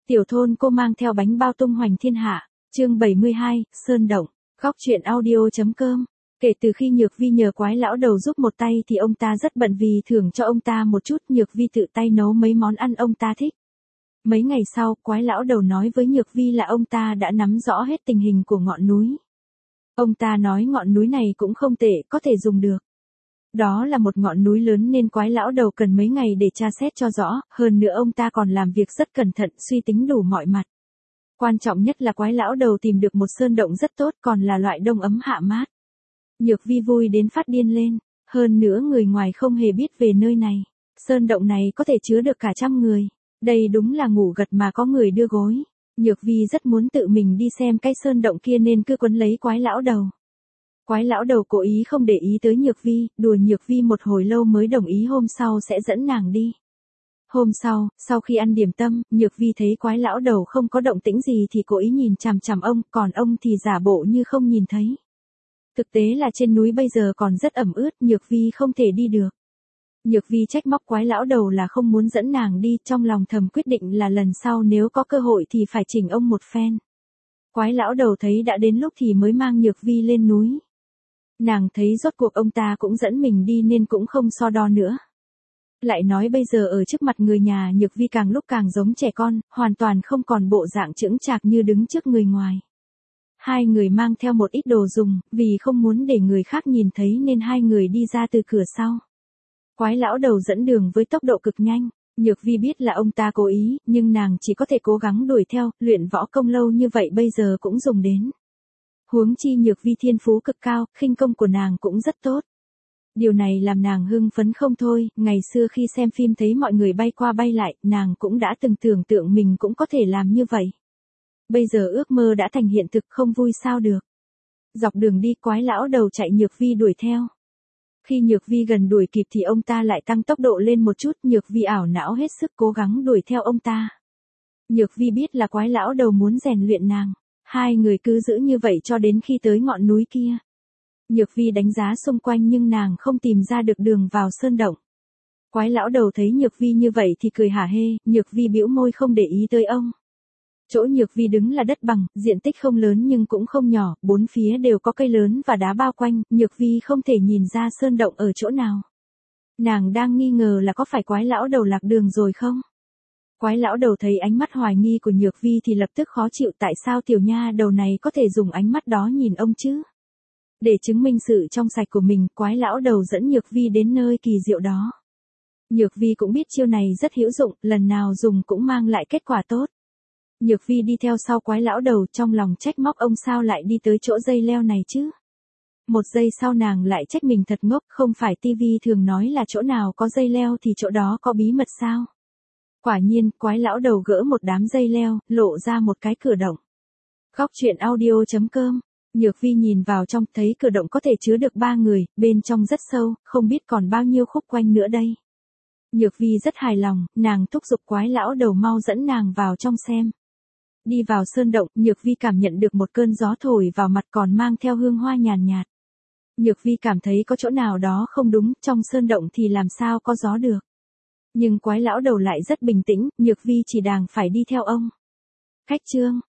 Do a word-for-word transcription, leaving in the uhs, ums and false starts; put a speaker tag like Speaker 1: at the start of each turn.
Speaker 1: Tiểu thôn cô mang theo bánh bao tung hoành thiên hạ, chương bảy mươi hai, Sơn Động, góc truyện audio.com. Kể từ khi Nhược Vi nhờ quái lão đầu giúp một tay thì ông ta rất bận vì thưởng cho ông ta một chút, Nhược Vi tự tay nấu mấy món ăn ông ta thích. Mấy ngày sau, quái lão đầu nói với Nhược Vi là ông ta đã nắm rõ hết tình hình của ngọn núi. Ông ta nói ngọn núi này cũng không tệ, có thể dùng được. Đó là một ngọn núi lớn nên quái lão đầu cần mấy ngày để tra xét cho rõ, hơn nữa ông ta còn làm việc rất cẩn thận, suy tính đủ mọi mặt. Quan trọng nhất là quái lão đầu tìm được một sơn động rất tốt, còn là loại đông ấm hạ mát. Nhược Vi vui đến phát điên lên, hơn nữa người ngoài không hề biết về nơi này. Sơn động này có thể chứa được cả trăm người. Đây đúng là ngủ gật mà có người đưa gối. Nhược Vi rất muốn tự mình đi xem cái sơn động kia nên cứ quấn lấy quái lão đầu. Quái lão đầu cố ý không để ý tới Nhược Vi, đùa Nhược Vi một hồi lâu mới đồng ý hôm sau sẽ dẫn nàng đi. Hôm sau, sau khi ăn điểm tâm, Nhược Vi thấy quái lão đầu không có động tĩnh gì thì cố ý nhìn chằm chằm ông, còn ông thì giả bộ như không nhìn thấy. Thực tế là trên núi bây giờ còn rất ẩm ướt, Nhược Vi không thể đi được. Nhược Vi trách móc quái lão đầu là không muốn dẫn nàng đi, trong lòng thầm quyết định là lần sau nếu có cơ hội thì phải chỉnh ông một phen. Quái lão đầu thấy đã đến lúc thì mới mang Nhược Vi lên núi. Nàng thấy rốt cuộc ông ta cũng dẫn mình đi nên cũng không so đo nữa. Lại nói bây giờ ở trước mặt người nhà Nhược Vi càng lúc càng giống trẻ con, hoàn toàn không còn bộ dạng chững chạc như đứng trước người ngoài. Hai người mang theo một ít đồ dùng, vì không muốn để người khác nhìn thấy nên hai người đi ra từ cửa sau. Quái lão đầu dẫn đường với tốc độ cực nhanh, Nhược Vi biết là ông ta cố ý, nhưng nàng chỉ có thể cố gắng đuổi theo, luyện võ công lâu như vậy bây giờ cũng dùng đến. Huống chi Nhược Vi thiên phú cực cao, khinh công của nàng cũng rất tốt. Điều này làm nàng hưng phấn không thôi, ngày xưa khi xem phim thấy mọi người bay qua bay lại, nàng cũng đã từng tưởng tượng mình cũng có thể làm như vậy. Bây giờ ước mơ đã thành hiện thực, không vui sao được. Dọc đường đi quái lão đầu chạy Nhược Vi đuổi theo. Khi Nhược Vi gần đuổi kịp thì ông ta lại tăng tốc độ lên một chút, Nhược Vi ảo não hết sức cố gắng đuổi theo ông ta. Nhược Vi biết là quái lão đầu muốn rèn luyện nàng. Hai người cứ giữ như vậy cho đến khi tới ngọn núi kia. Nhược Vi đánh giá xung quanh nhưng nàng không tìm ra được đường vào sơn động. Quái lão đầu thấy Nhược Vi như vậy thì cười hả hê, Nhược Vi bĩu môi không để ý tới ông. Chỗ Nhược Vi đứng là đất bằng, diện tích không lớn nhưng cũng không nhỏ, bốn phía đều có cây lớn và đá bao quanh, Nhược Vi không thể nhìn ra sơn động ở chỗ nào. Nàng đang nghi ngờ là có phải quái lão đầu lạc đường rồi không? Quái lão đầu thấy ánh mắt hoài nghi của Nhược Vi thì lập tức khó chịu, tại sao tiểu nha đầu này có thể dùng ánh mắt đó nhìn ông chứ? Để chứng minh sự trong sạch của mình, quái lão đầu dẫn Nhược Vi đến nơi kỳ diệu đó. Nhược Vi cũng biết chiêu này rất hữu dụng, lần nào dùng cũng mang lại kết quả tốt. Nhược Vi đi theo sau quái lão đầu, trong lòng trách móc ông sao lại đi tới chỗ dây leo này chứ. Một giây sau nàng lại trách mình thật ngốc, không phải tivi thường nói là chỗ nào có dây leo thì chỗ đó có bí mật sao. Quả nhiên, quái lão đầu gỡ một đám dây leo, lộ ra một cái cửa động. Góc truyện audio.com. Nhược Vi nhìn vào trong, thấy cửa động có thể chứa được ba người, bên trong rất sâu, không biết còn bao nhiêu khúc quanh nữa đây. Nhược Vi rất hài lòng, nàng thúc giục quái lão đầu mau dẫn nàng vào trong xem. Đi vào sơn động, Nhược Vi cảm nhận được một cơn gió thổi vào mặt còn mang theo hương hoa nhàn nhạt. Nhược Vi cảm thấy có chỗ nào đó không đúng, trong sơn động thì làm sao có gió được. Nhưng quái lão đầu lại rất bình tĩnh, Nhược Vi chỉ đàng phải đi theo ông. Khách chương.